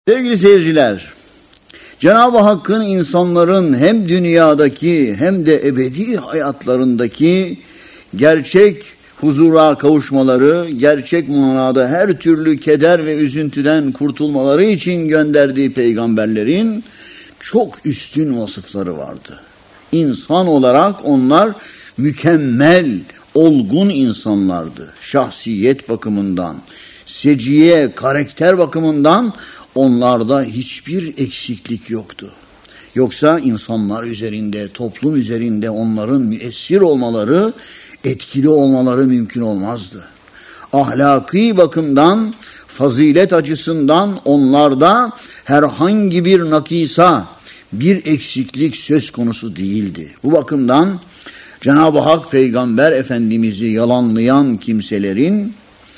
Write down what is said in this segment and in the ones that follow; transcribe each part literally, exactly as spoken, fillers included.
Sevgili seyirciler, Cenab-ı Hakk'ın insanların hem dünyadaki hem de ebedi hayatlarındaki gerçek huzura kavuşmaları, gerçek manada her türlü keder ve üzüntüden kurtulmaları için gönderdiği peygamberlerin çok üstün vasıfları vardı. İnsan olarak onlar mükemmel, olgun insanlardı. Şahsiyet bakımından, seciye, karakter bakımından onlarda hiçbir eksiklik yoktu. Yoksa insanlar üzerinde, toplum üzerinde onların müessir olmaları, etkili olmaları mümkün olmazdı. Ahlaki bakımdan, fazilet açısından onlarda herhangi bir nakisa, bir eksiklik söz konusu değildi. Bu bakımdan Cenab-ı Hak Peygamber Efendimiz'i yalanlayan kimselerin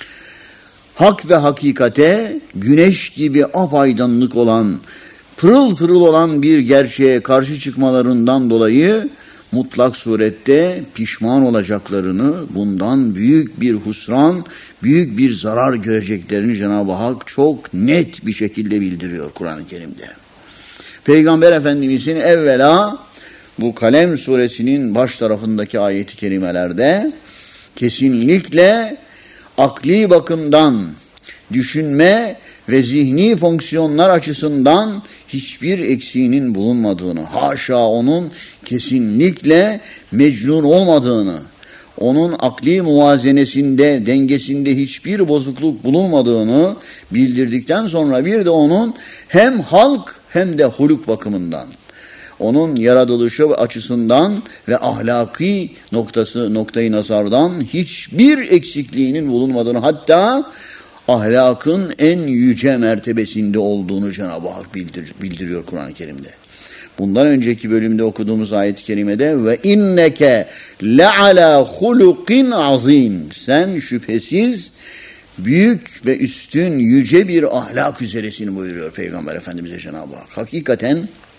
hak ve hakikate güneş gibi apaydınlık olan, pırıl pırıl olan bir gerçeğe karşı çıkmalarından dolayı mutlak surette pişman olacaklarını, bundan büyük bir husran, büyük bir zarar göreceklerini Cenab-ı Hak çok net bir şekilde bildiriyor Kur'an-ı Kerim'de. Peygamber Efendimizin evvela bu Kalem suresinin baş tarafındaki ayet-i kerimelerde kesinlikle akli bakımdan, düşünme ve zihni fonksiyonlar açısından hiçbir eksiğinin bulunmadığını, haşa onun kesinlikle mecnun olmadığını, onun akli muvazenesinde, dengesinde hiçbir bozukluk bulunmadığını bildirdikten sonra bir de onun hem halk hem de huluk bakımından, onun yaratılışı açısından ve ahlaki noktası noktayı nazardan hiçbir eksikliğinin bulunmadığını, hatta ahlakın en yüce mertebesinde olduğunu Cenab-ı Hak bildir, bildiriyor Kur'an-ı Kerim'de. Bundan önceki bölümde okuduğumuz ayet-i kerimede ve inneke le'ala hulukin azim, sen şüphesiz büyük ve üstün yüce bir ahlak üzeresin buyuruyor Peygamber Efendimiz'e Cenab-ı Hak. Hakikaten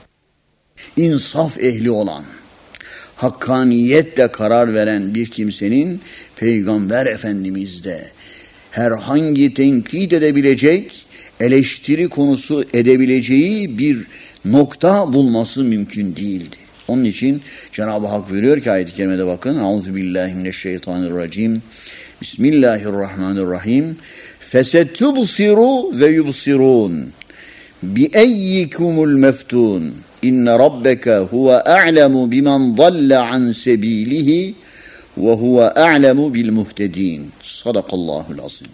insaf ehli olan, hakkaniyetle karar veren bir kimsenin Peygamber Efendimiz'de herhangi tenkit edebilecek, eleştiri konusu edebileceği bir nokta bulması mümkün değildi. Onun için Cenab-ı Hak buyuruyor ki ayet-i kerimede bakın. Euzubillahimineşşeytanirracim. Bismillahirrahmanirrahim. Fesetubsiru ve yubsirun. Bi eyyikumul meftun. İnne rabbeke huve a'lemu bimen dalle an sebilihi ve huve a'lemu bil muhtedin. Sadakallahul azim.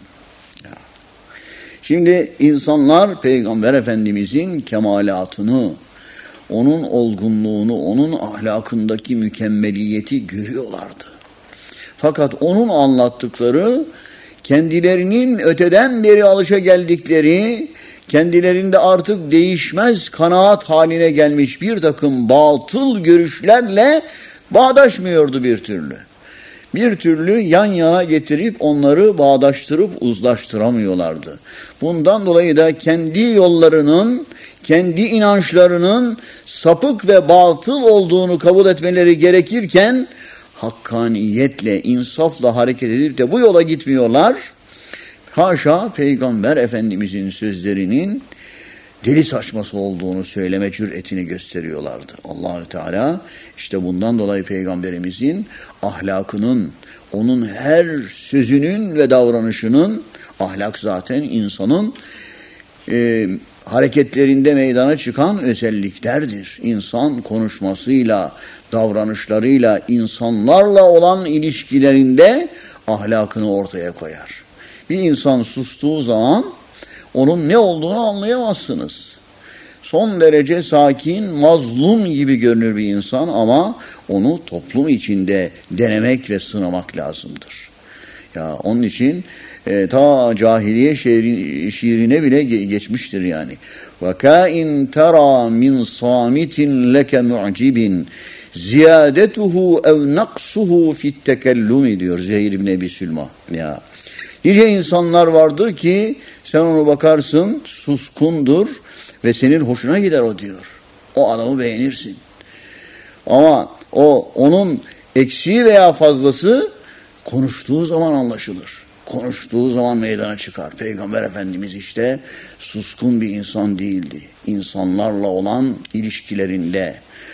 Şimdi insanlar Peygamber Efendimizin kemalatını, onun olgunluğunu, onun ahlakındaki mükemmeliyeti görüyorlardı. Fakat onun anlattıkları kendilerinin öteden beri alışageldikleri, kendilerinde artık değişmez kanaat haline gelmiş bir takım batıl görüşlerle bağdaşmıyordu bir türlü. Bir türlü yan yana getirip onları bağdaştırıp uzlaştıramıyorlardı. Bundan dolayı da kendi yollarının, kendi inançlarının sapık ve batıl olduğunu kabul etmeleri gerekirken hakkaniyetle, insafla hareket edip de bu yola gitmiyorlar. Haşa Peygamber Efendimizin sözlerinin deli saçması olduğunu söyleme cüretini gösteriyorlardı. Allah-u Teala işte bundan dolayı Peygamberimizin ahlakının, onun her sözünün ve davranışının, ahlak zaten insanın e, hareketlerinde meydana çıkan özelliklerdir. İnsan konuşmasıyla, davranışlarıyla, insanlarla olan ilişkilerinde ahlakını ortaya koyar. Bir insan sustuğu zaman onun ne olduğunu anlayamazsınız. Son derece sakin, mazlum gibi görünür bir insan ama onu toplum içinde denemek ve sınamak lazımdır. Ya onun için e, ta cahiliye şiiri, şiirine bile ge- geçmiştir yani. وَكَاِنْ تَرَى مِنْ صَامِتٍ لَكَ مُعْجِبٍ زِيَادَتُهُ اَوْ نَقْصُهُ فِي التَّكَلُّمِ diyor Zehir ibn Ebi Sülma. Ya. Nice insanlar vardır ki sen onu bakarsın suskundur ve senin hoşuna gider o diyor. O adamı beğenirsin. Ama o onun eksiği veya fazlası konuştuğu zaman anlaşılır. konuştuğu zaman meydana çıkar. Peygamber Efendimiz işte suskun bir insan değildi. İnsanlarla olan ilişkilerinde,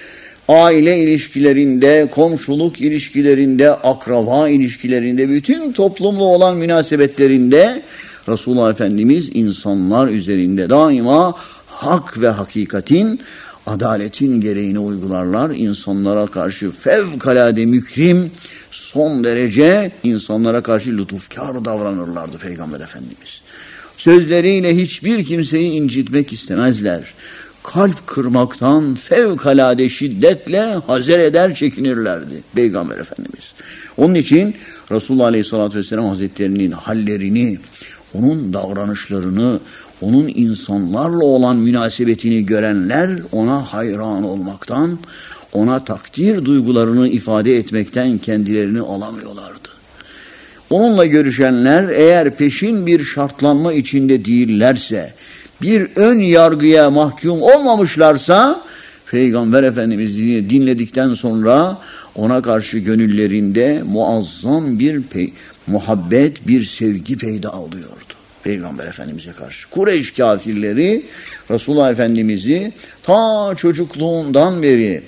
aile ilişkilerinde, komşuluk ilişkilerinde, akraba ilişkilerinde, bütün toplumla olan münasebetlerinde Resulullah Efendimiz insanlar üzerinde daima hak ve hakikatin, adaletin gereğini uygularlar. İnsanlara karşı fevkalade mükrim, son derece insanlara karşı lütufkar davranırlardı Peygamber Efendimiz. Sözleriyle hiçbir kimseyi incitmek istemezler. Kalp kırmaktan fevkalade şiddetle hazer eder, çekinirlerdi Peygamber Efendimiz. Onun için Resulullah Aleyhisselatü Vesselam Hazretleri'nin hallerini, onun davranışlarını, onun insanlarla olan münasebetini görenler ona hayran olmaktan, ona takdir duygularını ifade etmekten kendilerini alamıyorlardı. Onunla görüşenler eğer peşin bir şartlanma içinde değillerse, bir ön yargıya mahkum olmamışlarsa, Peygamber Efendimiz'i dinledikten sonra ona karşı gönüllerinde muazzam bir pe- muhabbet, bir sevgi peyda oluyordu Peygamber Efendimiz'e karşı. Kureyş kafirleri Resulullah Efendimiz'i ta çocukluğundan beri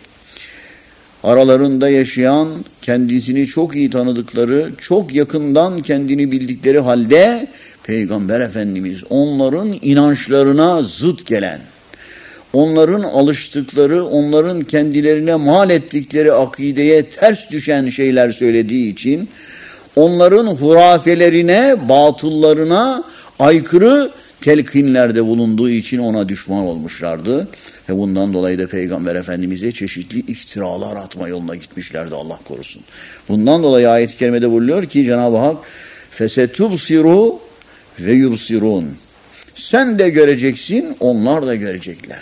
aralarında yaşayan, kendisini çok iyi tanıdıkları, çok yakından kendini bildikleri halde Peygamber Efendimiz onların inançlarına zıt gelen, onların alıştıkları, onların kendilerine mal ettikleri akideye ters düşen şeyler söylediği için, onların hurafelerine, batıllarına aykırı telkinlerde bulunduğu için ona düşman olmuşlardı. Ve bundan dolayı da Peygamber Efendimiz'e çeşitli iftiralar atma yoluna gitmişlerdi, Allah korusun. Bundan dolayı ayet-i kerimede buyuruyor ki Cenab-ı Hak فَسَتُبْصِرُوا ve yubsirun. Sen de göreceksin, onlar da görecekler.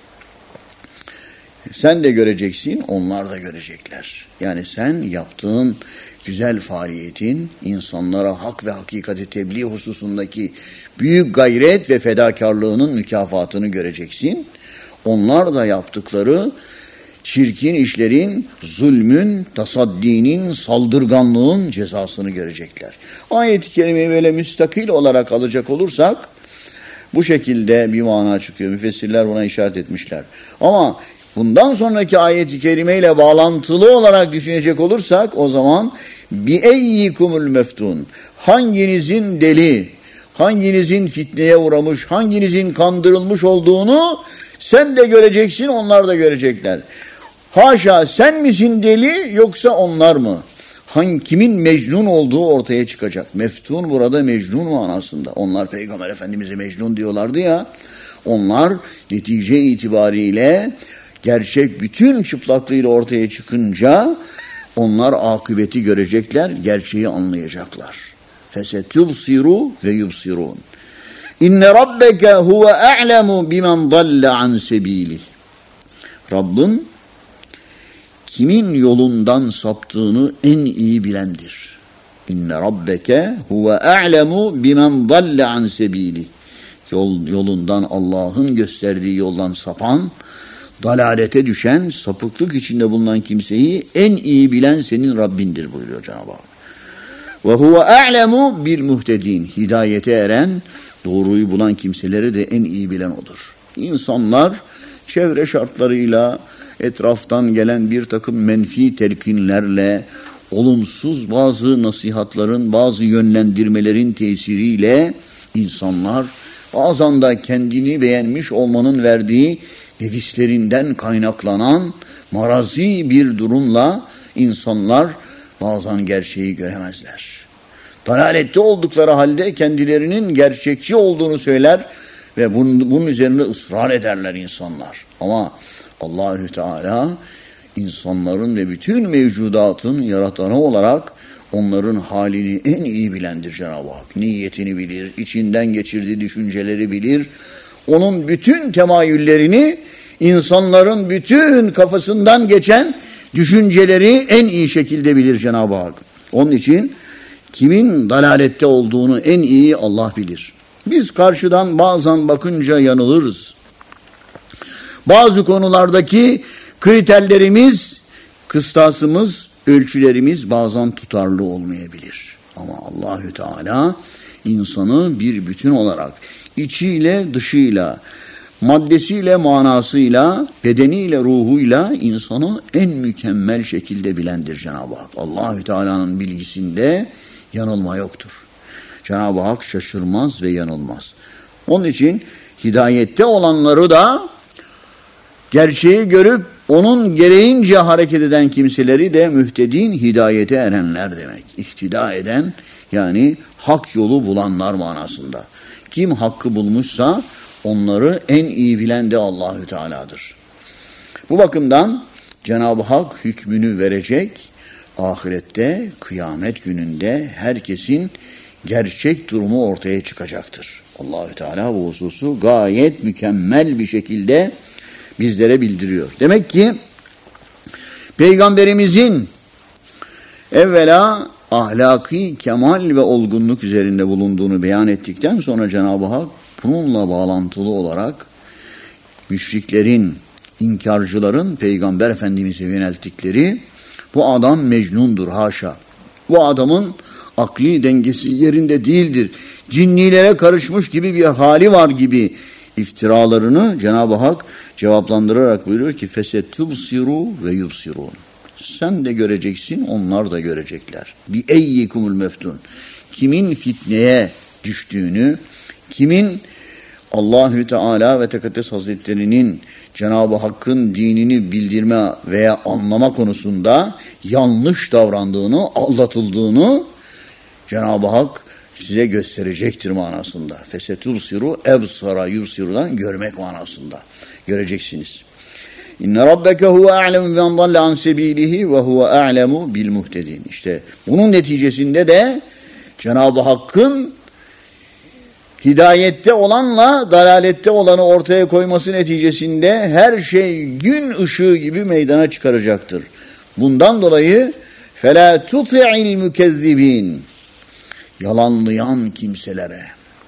Sen de göreceksin, onlar da görecekler. Yani sen yaptığın güzel faaliyetin, insanlara hak ve hakikati tebliğ hususundaki büyük gayret ve fedakarlığının mükafatını göreceksin. Onlar da yaptıkları çirkin işlerin, zulmün, tasaddinin, saldırganlığın cezasını görecekler. Ayet-i kerimeyi böyle müstakil olarak alacak olursak bu şekilde bir mana çıkıyor. Müfessirler buna işaret etmişler. Ama bundan sonraki ayet-i kerimeyle bağlantılı olarak düşünecek olursak o zaman bi'eyyikumul meftun, hanginizin deli, hanginizin fitneye uğramış, hanginizin kandırılmış olduğunu sen de göreceksin, onlar da görecekler. Haşa, sen misin deli yoksa onlar mı? Hangi, kimin mecnun olduğu ortaya çıkacak. Meftun burada mecnun manasında. Onlar Peygamber Efendimiz'e mecnun diyorlardı ya. Onlar netice itibariyle gerçek bütün çıplaklığıyla ortaya çıkınca onlar akıbeti görecekler, gerçeği anlayacaklar. Fesetubsiru ve yubsirun. İnne rabbeke huve a'lemu bimen dalle an sebilih. Rabbin kimin yolundan saptığını en iyi bilendir. İnne rabbeke huve a'lemu bimen dalle an sebilih. Yol, yolundan, Allah'ın gösterdiği yoldan sapan, dalalete düşen, sapıklık içinde bulunan kimseyi en iyi bilen senin Rabbindir buyuruyor Cenab-ı Hak. Ve huve a'lemu bil muhtedin. Hidayete eren, doğruyu bulan kimseleri de en iyi bilen odur. İnsanlar çevre şartlarıyla, etraftan gelen bir takım menfi telkinlerle, olumsuz bazı nasihatların, bazı yönlendirmelerin tesiriyle insanlar bazen de kendini beğenmiş olmanın verdiği nefislerinden kaynaklanan marazi bir durumla insanlar bazen gerçeği göremezler. Dalalette oldukları halde kendilerinin gerçekçi olduğunu söyler ve bunun, bunun üzerine ısrar ederler insanlar. Ama Allahü Teala insanların ve bütün mevcudatın yaratanı olarak onların halini en iyi bilendir Cenab-ı Hak. Niyetini bilir, içinden geçirdiği düşünceleri bilir. Onun bütün temayüllerini, insanların bütün kafasından geçen düşünceleri en iyi şekilde bilir Cenab-ı Hak. Onun için kimin dalalette olduğunu en iyi Allah bilir. Biz karşıdan bazen bakınca yanılırız. Bazı konulardaki kriterlerimiz, kıstasımız, ölçülerimiz bazen tutarlı olmayabilir. Ama Allahü Teala insanı bir bütün olarak içiyle dışıyla, maddesiyle manasıyla, bedeniyle ruhuyla insanı en mükemmel şekilde bilendir Cenab-ı Hak. Allahü Teala'nın bilgisinde yanılma yoktur. Cenab-ı Hak şaşırmaz ve yanılmaz. Onun için hidayette olanları da gerçeği görüp onun gereğince hareket eden kimseleri de mühtedin, hidayete erenler demek. İhtida eden, yani hak yolu bulanlar manasında. Kim hakkı bulmuşsa onları en iyi bilen de Allahü Teala'dır. Bu bakımdan Cenab-ı Hak hükmünü verecek, ahirette, kıyamet gününde herkesin gerçek durumu ortaya çıkacaktır. Allahü Teala bu hususu gayet mükemmel bir şekilde bizlere bildiriyor. Demek ki Peygamberimizin evvela ahlaki kemal ve olgunluk üzerinde bulunduğunu beyan ettikten sonra Cenab-ı Hak bununla bağlantılı olarak müşriklerin, inkarcıların Peygamber Efendimiz'e yönelttikleri bu adam mecnundur haşa. Bu adamın akli dengesi yerinde değildir. Cinnilere karışmış gibi bir hali var gibi iftiralarını Cenab-ı Hak cevaplandırarak buyuruyor ki fesetubsiru ve yubsirun. Sen de göreceksin, onlar da görecekler. Bi eyyikumul meftun. Kimin fitneye düştüğünü, kimin Allahü Teala ve Tekaddes Hazretleri'nin Cenab-ı Hakk'ın dinini bildirme veya anlama konusunda yanlış davrandığını, aldatıldığını Cenab-ı Hak size gösterecektir manasında. Fesetulsiru ebsara yubsirudan görmek manasında. Göreceksiniz. İnne rabbeke huve a'lemu men dalle an sebilihi ve huve a'lemu bil muhtedin. İşte bunun neticesinde de Cenab-ı Hakk'ın hidayette olanla dalalette olanı ortaya koyması neticesinde her şey gün ışığı gibi meydana çıkaracaktır. Bundan dolayı فَلَا تُطِعِ الْمُكَذِّبِينَ yalanlayan kimselere,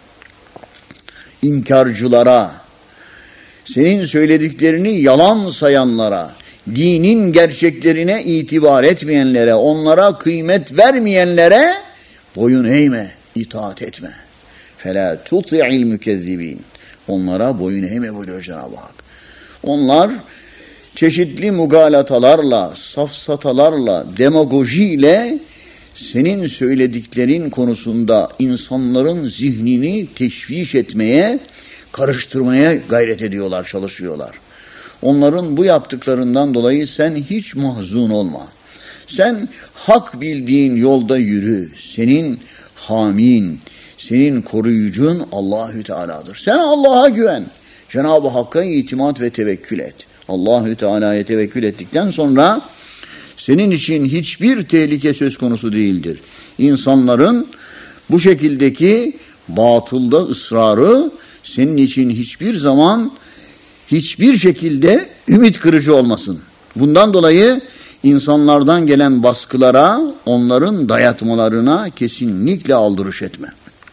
inkarcılara, senin söylediklerini yalan sayanlara, dinin gerçeklerine itibar etmeyenlere, onlara kıymet vermeyenlere boyun eğme, itaat etme. فَلَا تُطِعِ الْمُكَذِّبِينَ onlara boyun eğme buyuruyor Cenab-ı Hak. Onlar çeşitli mugalatalarla, safsatalarla, demagojiyle senin söylediklerin konusunda insanların zihnini teşviş etmeye, karıştırmaya gayret ediyorlar, çalışıyorlar. Onların bu yaptıklarından dolayı sen hiç mahzun olma. Sen hak bildiğin yolda yürü. Senin hamin, senin koruyucun Allahü Teala'dır. Sen Allah'a güven. Cenab-ı Hakk'a itimat ve tevekkül et. Allahü Teala'ya tevekkül ettikten sonra senin için hiçbir tehlike söz konusu değildir. İnsanların bu şekildeki batılda ısrarı senin için hiçbir zaman hiçbir şekilde ümit kırıcı olmasın. Bundan dolayı insanlardan gelen baskılara, onların dayatmalarına kesinlikle aldırış etme.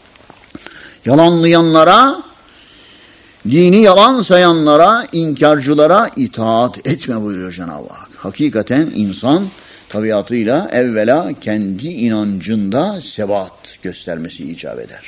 Yalanlayanlara, dini yalan sayanlara, inkarcılara itaat etme buyuruyor Cenab-ı Hak. Hakikaten insan tabiatıyla evvela kendi inancında sebat göstermesi icap eder.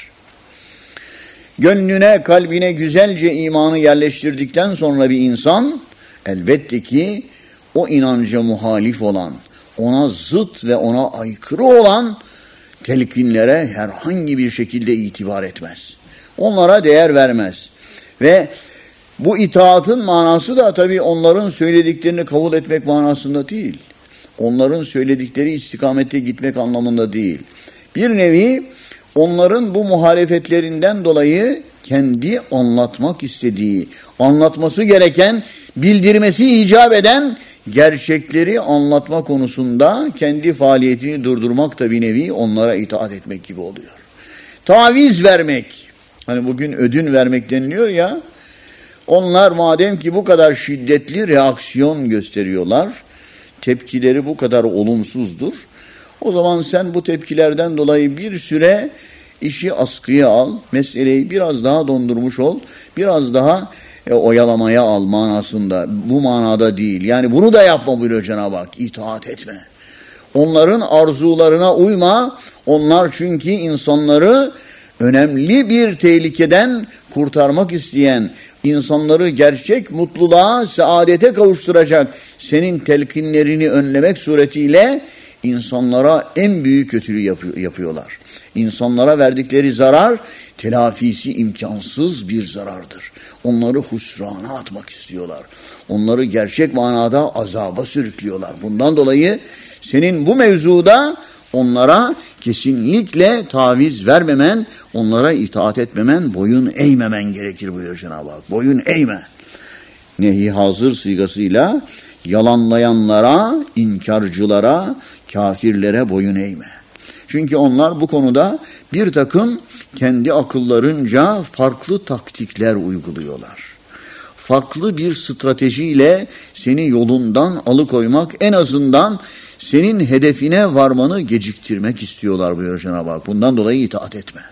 Gönlüne, kalbine güzelce imanı yerleştirdikten sonra bir insan elbette ki o inanca muhalif olan, ona zıt ve ona aykırı olan telkinlere herhangi bir şekilde itibar etmez. Onlara değer vermez. Ve bu itaatın manası da tabii onların söylediklerini kabul etmek manasında değil. Onların söyledikleri istikamette gitmek anlamında değil. Bir nevi onların bu muhalefetlerinden dolayı kendi anlatmak istediği, anlatması gereken, bildirmesi icap eden gerçekleri anlatma konusunda kendi faaliyetini durdurmak da bir nevi onlara itaat etmek gibi oluyor. Taviz vermek, hani bugün ödün vermek deniliyor ya, onlar madem ki bu kadar şiddetli reaksiyon gösteriyorlar, tepkileri bu kadar olumsuzdur, o zaman sen bu tepkilerden dolayı bir süre işi askıya al, meseleyi biraz daha dondurmuş ol, biraz daha e, oyalamaya al manasında, bu manada değil. Yani bunu da yapma buyuruyor Cenab-ı Hak, itaat etme. Onların arzularına uyma. Onlar çünkü insanları önemli bir tehlikeden kurtarmak isteyen, insanları gerçek mutluluğa, saadete kavuşturacak senin telkinlerini önlemek suretiyle insanlara en büyük kötülüğü yapı- yapıyorlar. İnsanlara verdikleri zarar telafisi imkansız bir zarardır. Onları husrana atmak istiyorlar. Onları gerçek manada azaba sürüklüyorlar. Bundan dolayı senin bu mevzuda onlara kesinlikle taviz vermemen, onlara itaat etmemen, boyun eğmemen gerekir buyuruyor Cenab-ı Hak. Boyun eğme. Nehi hazır sigasıyla yalanlayanlara, inkarcılara, kafirlere boyun eğme. Çünkü onlar bu konuda bir takım kendi akıllarınca farklı taktikler uyguluyorlar. Farklı bir stratejiyle seni yolundan alıkoymak, en azından senin hedefine varmanı geciktirmek istiyorlar buyuruyor Cenab-ı Hak. Bundan dolayı itaat etme.